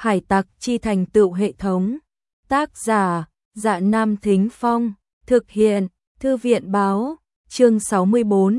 Hải tặc chi thành tựu hệ thống. Tác giả: Dạ Nam Thính Phong. Thực hiện: Thư viện báo. Chương 64.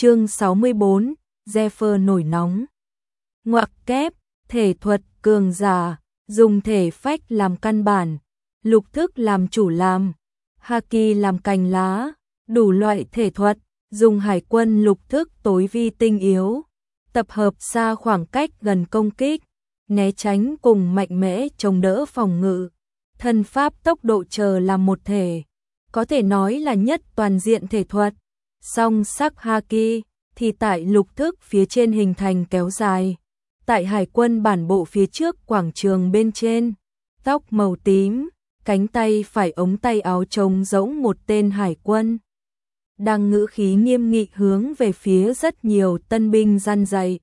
Zephyr nổi nóng. Ngoặc kép: thể thuật cường giả, dùng thể phách làm căn bản, lục thức làm chủ làm, haki làm cành lá, đủ loại thể thuật, dùng hải quân lục thức tối vi tinh yếu, tập hợp xa khoảng cách gần công kích, né tránh cùng mạnh mẽ chống đỡ phòng ngự, thân pháp tốc độ chờ làm một thể, có thể nói là nhất toàn diện thể thuật. Song sắc haki thì tại lục thức phía trên hình thành kéo dài, tại hải quân bản bộ phía trước quảng trường bên trên, tóc màu tím, cánh tay phải ống tay áo trông giống một tên hải quân. Đang ngữ khí nghiêm nghị hướng về phía rất nhiều tân binh răn dạy.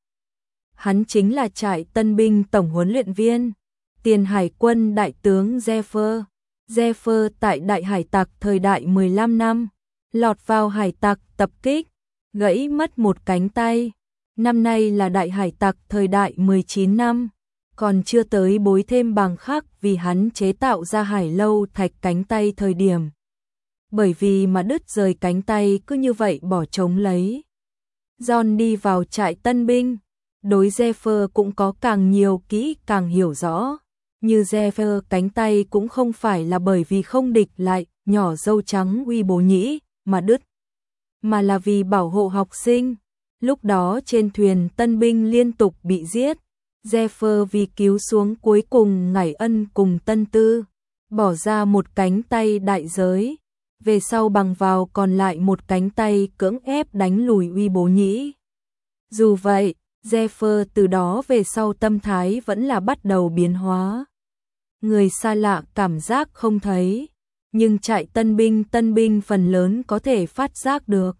Hắn chính là trại tân binh tổng huấn luyện viên, tiền hải quân đại tướng Zephyr. Zephyr tại đại hải tặc thời đại 15 năm, lọt vào hải tặc tập kích, gãy mất một cánh tay. Năm nay là đại hải tặc thời đại 19 năm, còn chưa tới bối thêm bằng khác vì hắn chế tạo ra hải lâu thạch cánh tay thời điểm. Bởi vì mà đứt rời cánh tay cứ như vậy bỏ trống lấy. John đi vào trại tân binh, đối Zephyr cũng có càng nhiều kỹ càng hiểu rõ. Như Zephyr cánh tay cũng không phải là bởi vì không địch lại nhỏ dâu trắng uy bố nhĩ mà đứt, mà là vì bảo hộ học sinh. Lúc đó trên thuyền tân binh liên tục bị giết, Zephyr vì cứu xuống cuối cùng Ngải Ân cùng Tân Tư, bỏ ra một cánh tay đại giới, về sau bằng vào còn lại một cánh tay cưỡng ép đánh lùi uy bố nhĩ. Dù vậy, Zephyr từ đó về sau tâm thái vẫn là bắt đầu biến hóa. Người xa lạ cảm giác không thấy, nhưng trại tân binh phần lớn có thể phát giác được.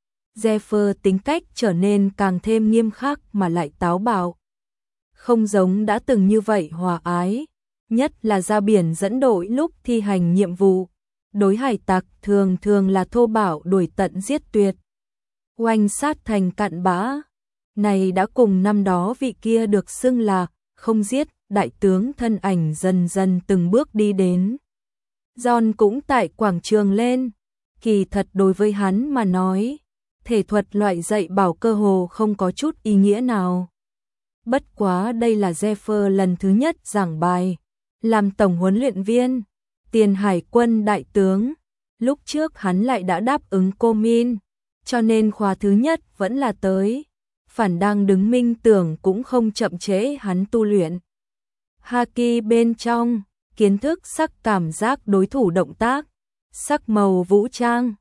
Zephyr tính cách trở nên càng thêm nghiêm khắc mà lại táo bạo. Không giống đã từng như vậy hòa ái, nhất là ra biển dẫn đội lúc thi hành nhiệm vụ. Đối hải tặc thường là thô bạo đuổi tận giết tuyệt, oanh sát thành cặn bã. Này đã cùng năm đó vị kia được xưng là không giết đại tướng thân ảnh dần dần từng bước đi đến. John cũng tại quảng trường lên, kỳ thật đối với hắn mà nói, thể thuật loại dạy bảo cơ hồ không có chút ý nghĩa nào. Bất quá đây là Zephyr lần thứ nhất giảng bài, làm tổng huấn luyện viên, tiền hải quân đại tướng. Lúc trước hắn lại đã đáp ứng cô Min, cho nên khóa thứ nhất vẫn là tới. Phản đang đứng minh tưởng cũng không chậm trễ hắn tu luyện. Haki bên trong, kiến thức sắc cảm giác đối thủ động tác, sắc màu vũ trang,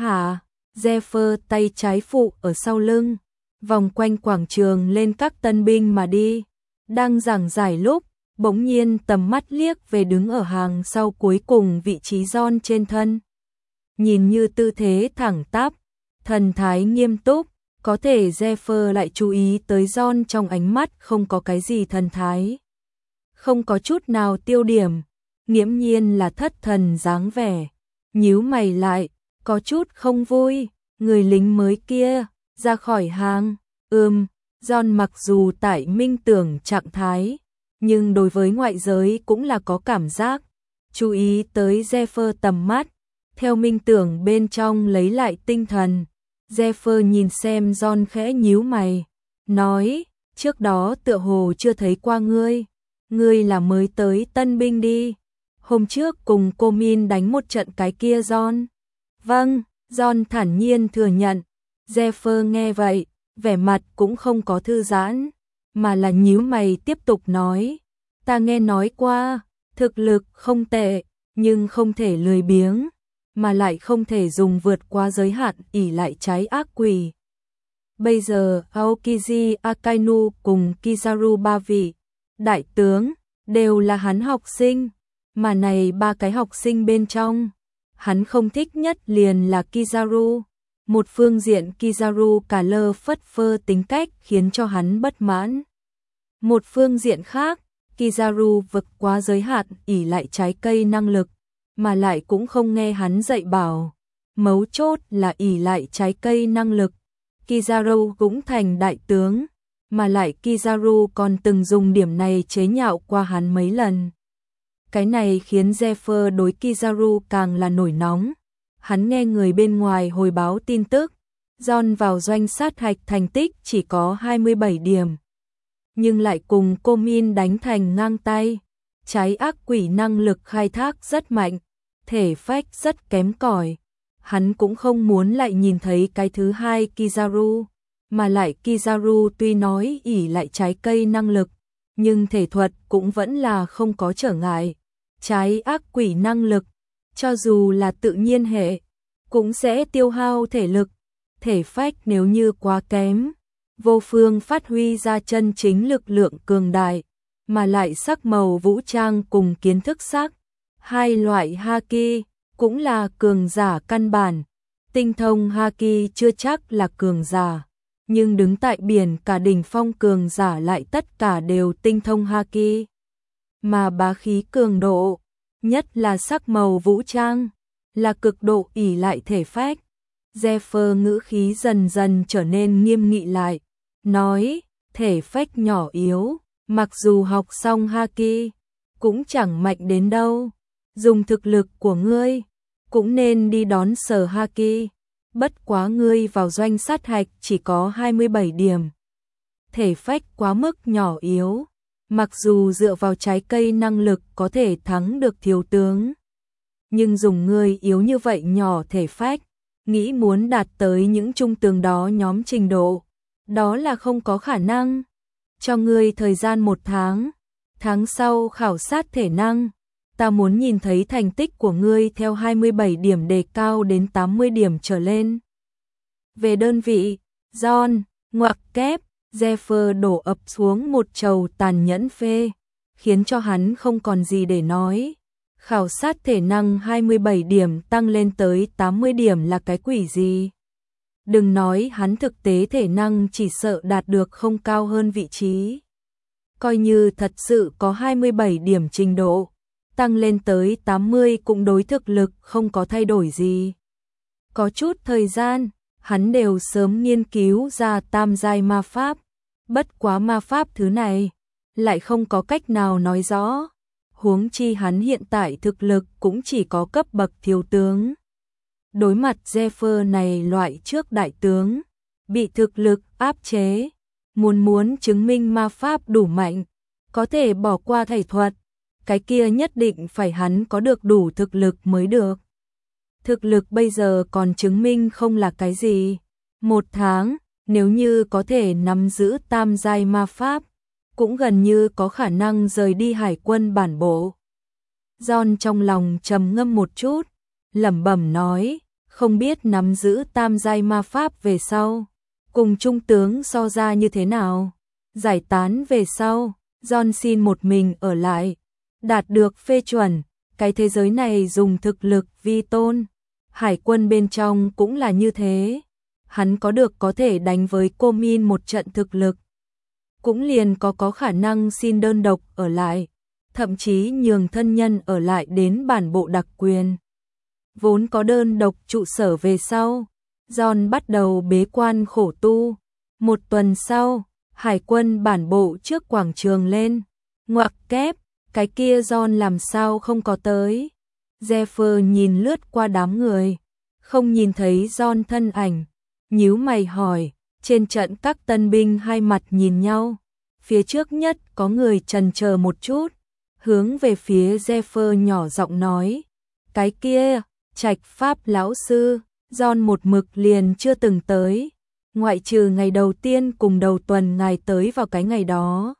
Zephyr tay trái phụ ở sau lưng, vòng quanh quảng trường lên các tân binh mà đi. Đang giảng giải lúc, bỗng nhiên tầm mắt liếc về đứng ở hàng sau cuối cùng vị trí John trên thân. Nhìn như tư thế thẳng tắp, thần thái nghiêm túc, có thể Zephyr lại chú ý tới John trong ánh mắt không có cái gì thần thái. Không có chút nào tiêu điểm, nghiễm nhiên là thất thần dáng vẻ. Nhíu mày lại, có chút không vui, người lính mới kia, ra khỏi hàng. John mặc dù tại minh tưởng trạng thái, nhưng đối với ngoại giới cũng là có cảm giác. Chú ý tới Zephyr tầm mắt, theo minh tưởng bên trong lấy lại tinh thần. Zephyr nhìn xem John khẽ nhíu mày, nói, trước đó tựa hồ chưa thấy qua ngươi là mới tới tân binh đi. Hôm trước cùng cô Min đánh một trận cái kia John. Vâng, John thản nhiên thừa nhận. Zephyr nghe vậy, vẻ mặt cũng không có thư giãn, mà là nhíu mày tiếp tục nói, ta nghe nói qua, thực lực không tệ, nhưng không thể lười biếng, mà lại không thể dùng vượt qua giới hạn ỷ lại trái ác quỷ. Bây giờ Aokiji Akainu cùng Kizaru ba vị đại tướng đều là hắn học sinh, mà này ba cái học sinh bên trong, hắn không thích nhất liền là Kizaru. Một phương diện Kizaru cả lơ phất phơ tính cách khiến cho hắn bất mãn. Một phương diện khác, Kizaru vượt quá giới hạn ỷ lại trái cây năng lực, mà lại cũng không nghe hắn dạy bảo. Mấu chốt là ỷ lại trái cây năng lực. Kizaru cũng thành đại tướng, mà lại Kizaru còn từng dùng điểm này chế nhạo qua hắn mấy lần. Cái này khiến Zephyr đối Kizaru càng là nổi nóng. Hắn nghe người bên ngoài hồi báo tin tức, John vào doanh sát hạch thành tích chỉ có 27 điểm. Nhưng lại cùng Komin đánh thành ngang tay. Trái ác quỷ năng lực khai thác rất mạnh, thể phách rất kém cỏi. Hắn cũng không muốn lại nhìn thấy cái thứ hai Kizaru, mà lại Kizaru tuy nói ỷ lại trái cây năng lực, nhưng thể thuật cũng vẫn là không có trở ngại. Trái ác quỷ năng lực, cho dù là tự nhiên hệ, cũng sẽ tiêu hao thể lực, thể phách nếu như quá kém, vô phương phát huy ra chân chính lực lượng cường đại, mà lại sắc màu vũ trang cùng kiến thức sắc. Hai loại haki cũng là cường giả căn bản, tinh thông haki chưa chắc là cường giả, nhưng đứng tại biển cả đỉnh phong cường giả lại tất cả đều tinh thông haki. Mà bá khí cường độ, nhất là sắc màu vũ trang, là cực độ ỷ lại thể phách. Zephyr ngữ khí dần dần trở nên nghiêm nghị lại, nói, thể phách nhỏ yếu, mặc dù học xong haki, cũng chẳng mạnh đến đâu. Dùng thực lực của ngươi, cũng nên đi đón sở haki. Bất quá ngươi vào doanh sát hạch chỉ có 27 điểm. Thể phách quá mức nhỏ yếu, mặc dù dựa vào trái cây năng lực có thể thắng được thiếu tướng. Nhưng dùng ngươi yếu như vậy nhỏ thể phách, nghĩ muốn đạt tới những trung tướng đó nhóm trình độ, đó là không có khả năng. Cho ngươi thời gian 1 tháng, tháng sau khảo sát thể năng, ta muốn nhìn thấy thành tích của ngươi theo 27 điểm đề cao đến 80 điểm trở lên. Về đơn vị, John, ngoặc kép, Zephyr đổ ập xuống một chầu tàn nhẫn phê, khiến cho hắn không còn gì để nói. Khảo sát thể năng 27 điểm tăng lên tới 80 điểm là cái quỷ gì? Đừng nói hắn thực tế thể năng chỉ sợ đạt được không cao hơn vị trí. Coi như thật sự có 27 điểm trình độ, tăng lên tới 80 cũng đối thực lực không có thay đổi gì. Có chút thời gian, hắn đều sớm nghiên cứu ra tam giai ma pháp, bất quá ma pháp thứ này, lại không có cách nào nói rõ. Huống chi hắn hiện tại thực lực cũng chỉ có cấp bậc thiếu tướng. Đối mặt Zephyr này loại trước đại tướng, bị thực lực áp chế, muốn chứng minh ma pháp đủ mạnh, có thể bỏ qua thể thuật, cái kia nhất định phải hắn có được đủ thực lực mới được. Thực lực bây giờ còn chứng minh không là cái gì. 1 tháng, nếu như có thể nắm giữ tam giai ma pháp, cũng gần như có khả năng rời đi hải quân bản bộ. John trong lòng trầm ngâm một chút, lẩm bẩm nói, không biết nắm giữ tam giai ma pháp về sau, cùng trung tướng so ra như thế nào. Giải tán về sau, John xin một mình ở lại, đạt được phê chuẩn, cái thế giới này dùng thực lực vi tôn. Hải quân bên trong cũng là như thế, hắn có thể đánh với Komin một trận thực lực, cũng liền có khả năng xin đơn độc ở lại, thậm chí nhường thân nhân ở lại đến bản bộ đặc quyền. Vốn có đơn độc trụ sở về sau, John bắt đầu bế quan khổ tu. 1 tuần sau, hải quân bản bộ trước quảng trường lên, ngoặc kép, cái kia John làm sao không có tới. Zephyr nhìn lướt qua đám người, không nhìn thấy John thân ảnh, nhíu mày hỏi. Trên trận các tân binh hai mặt nhìn nhau, phía trước nhất có người chần chờ một chút, hướng về phía Zephyr nhỏ giọng nói, cái kia, Trạch Pháp lão sư, John một mực liền chưa từng tới, ngoại trừ ngày đầu tiên cùng đầu tuần ngài tới vào cái ngày đó.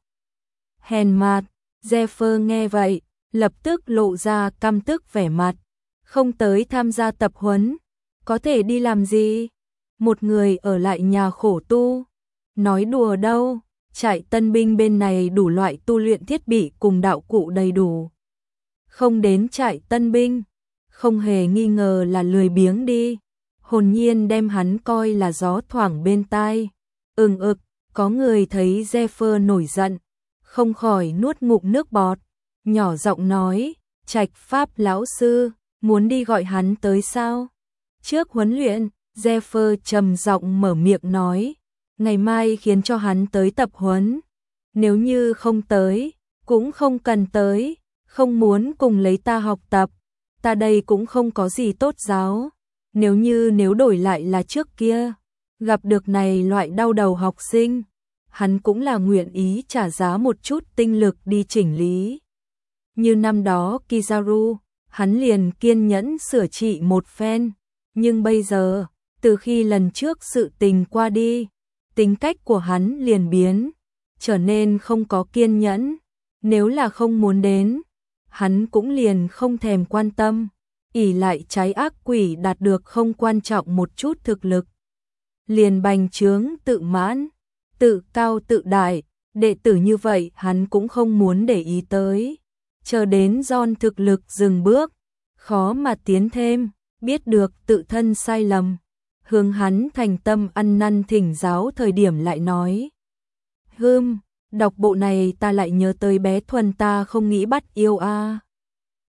Hèn mặt, Zephyr nghe vậy, lập tức lộ ra căm tức vẻ mặt, không tới tham gia tập huấn, có thể đi làm gì? Một người ở lại nhà khổ tu, nói đùa đâu, trại tân binh bên này đủ loại tu luyện thiết bị cùng đạo cụ đầy đủ. Không đến trại tân binh, không hề nghi ngờ là lười biếng đi. Hồn nhiên đem hắn coi là gió thoảng bên tai. Có người thấy Zephyr nổi giận, không khỏi nuốt ngụm nước bọt, nhỏ giọng nói, Trạch Pháp lão sư, muốn đi gọi hắn tới sao? Trước huấn luyện, Zephyr trầm giọng mở miệng nói, ngày mai khiến cho hắn tới tập huấn. Nếu như không tới, cũng không cần tới, không muốn cùng lấy ta học tập, ta đây cũng không có gì tốt giáo. Nếu đổi lại là trước kia, gặp được này loại đau đầu học sinh, hắn cũng là nguyện ý trả giá một chút tinh lực đi chỉnh lý. Như năm đó Kizaru, hắn liền kiên nhẫn sửa trị một phen, nhưng bây giờ, từ khi lần trước sự tình qua đi, tính cách của hắn liền biến, trở nên không có kiên nhẫn, nếu là không muốn đến, hắn cũng liền không thèm quan tâm, ỷ lại trái ác quỷ đạt được không quan trọng một chút thực lực. Liền bành trướng tự mãn, tự cao tự đại, đệ tử như vậy hắn cũng không muốn để ý tới. Chờ đến John thực lực dừng bước, khó mà tiến thêm, biết được tự thân sai lầm. Hướng hắn thành tâm ăn năn thỉnh giáo thời điểm lại nói. Đọc bộ này ta lại nhớ tới bé Thuần ta không nghĩ bắt yêu a.